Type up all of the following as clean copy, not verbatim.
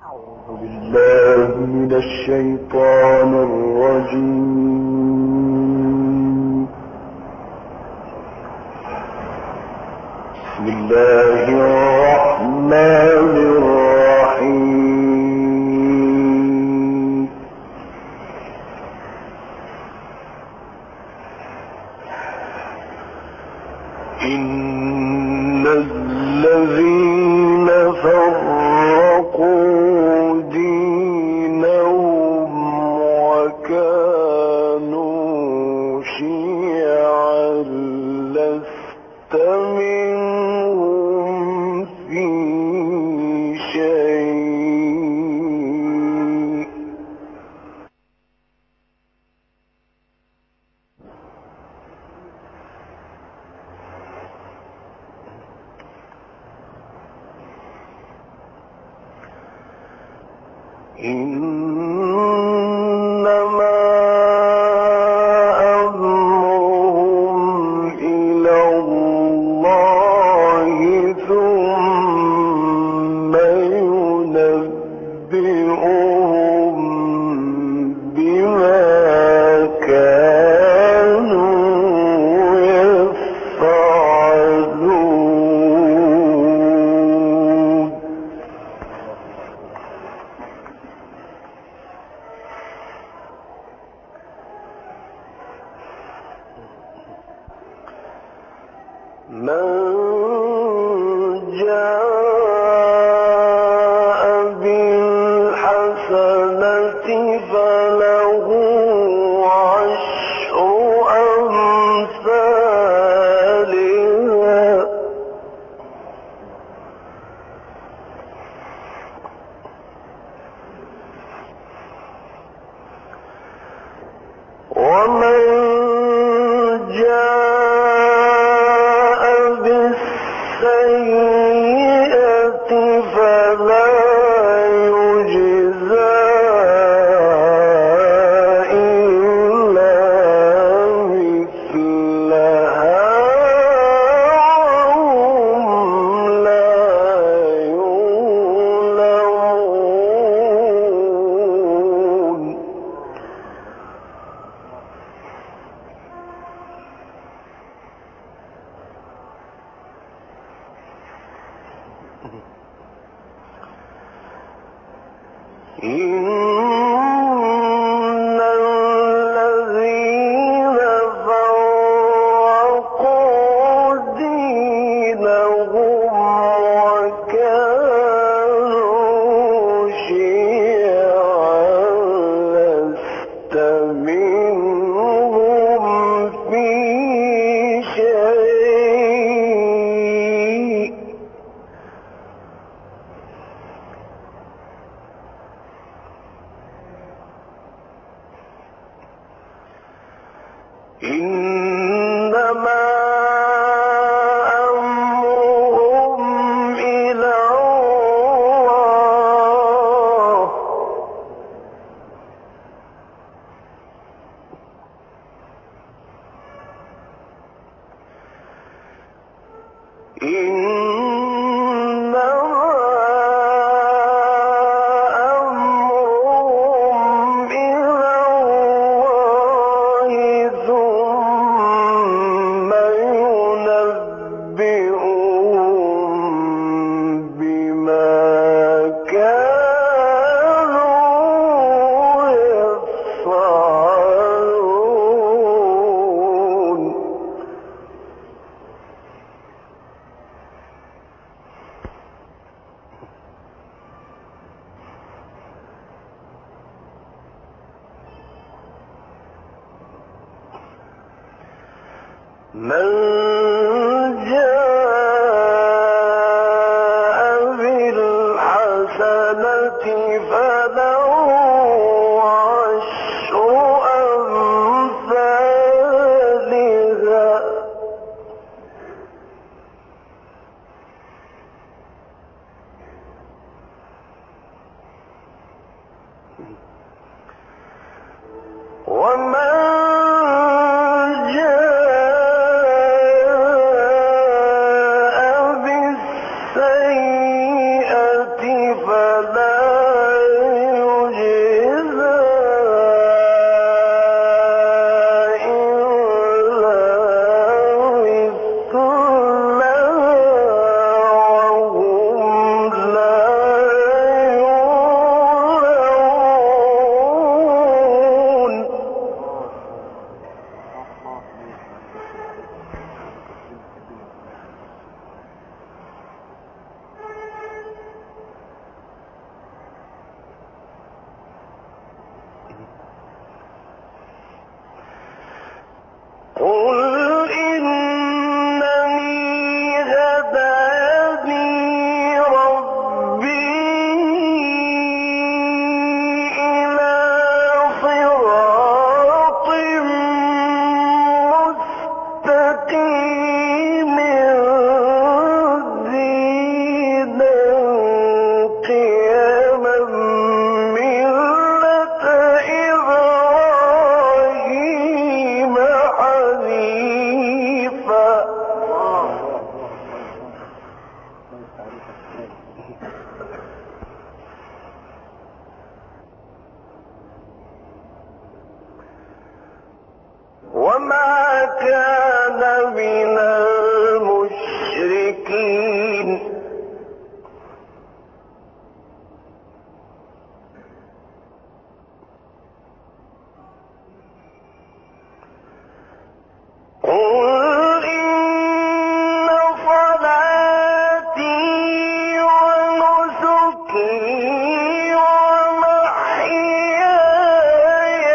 أعوذ بالله من الشيطان الرجيم. بسم الله الرحمن الرحيم. إن الذين فرقوا دينهم وكانوا شيعا لست منهم في شيء. إنما أمرهم إلى الله ثم ينبئهم بما كانوا يفعلون. من جاء بالحسنة فله عشر أمثالها ومن جاء بالسيئة فلا يجزى إلا مثلها وهم لا يظلمون. إن الذين فرقوا دينهم وكانوا شيعا لست منهم في شيء. إنما أمرهم إلى الله ثم ينبئهم بما كانوا يفعلون. من جاء بالحسنة فله عشر أمثالها ومن جاء بالسيئة فلا وما كان من المشركين قل إن صلاتي ونسكي ومحياي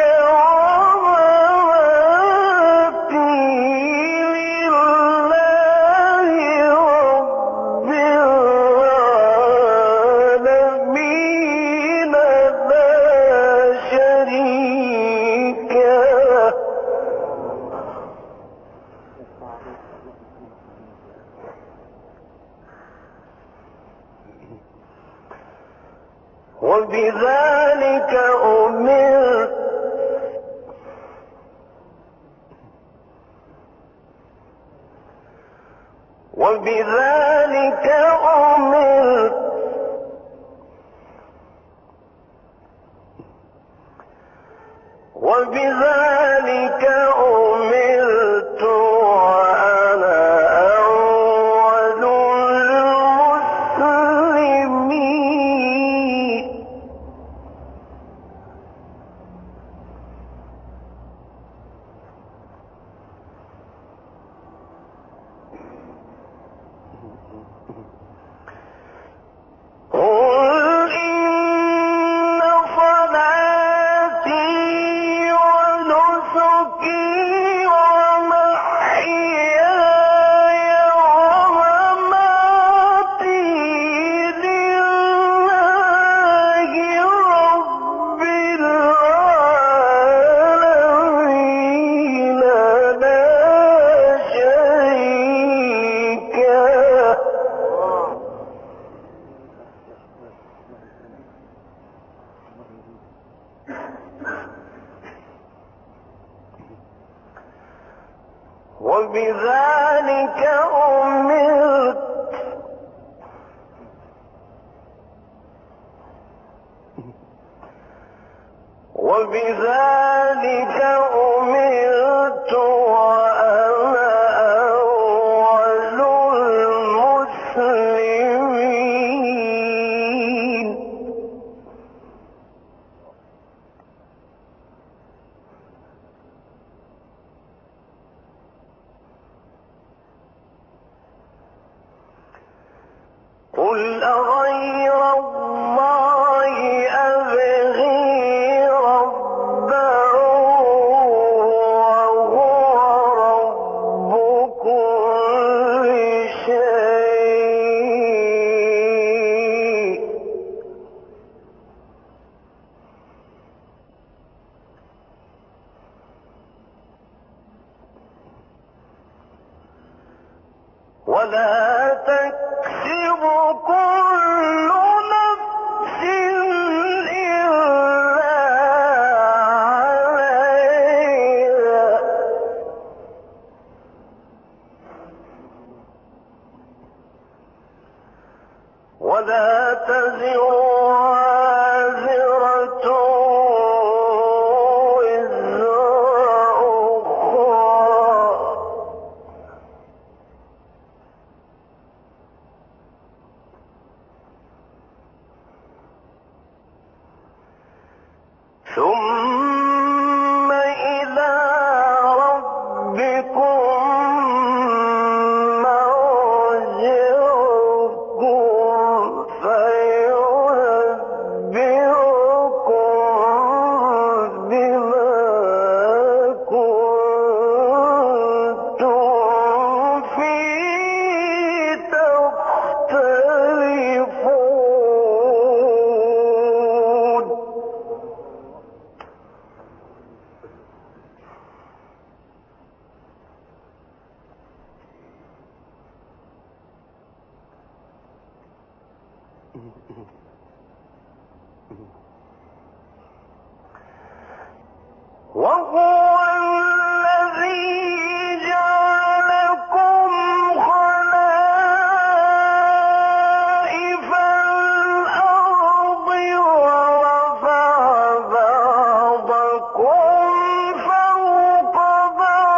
ومماتي لله رب العالمين لا شريك له وبذلك أمرت وبذلك أمرت وأنا أول المسلمين قل إن صلاتي ونسكي ومحياي ومماتي لله رب العالمين لا شريك له وبذلك أمرت وبذلك أمرت وأنا أول المسلمين قل أغير الله أبغي ربا وهو رب كل شيء ولا تكسب كل نفس إلا عليها ولا تزر وازرة وزر أخرى ثم إلى ربكم مرجعكم فينبئكم بما كنتم فيه تختلفون وهو الذي جعلكم خلائف الأرض ورفع بعضكم فوق بعض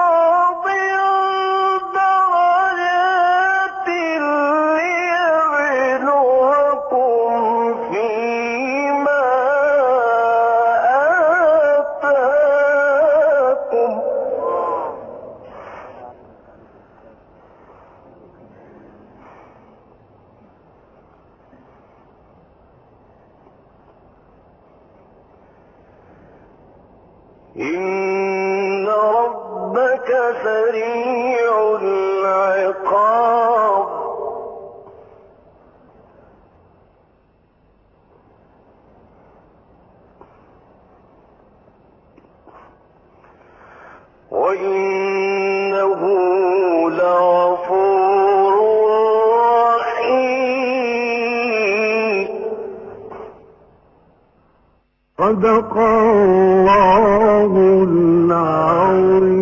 إن ربك سريع العقاب وإنه لغفور رحيم. صدق الله العظيم.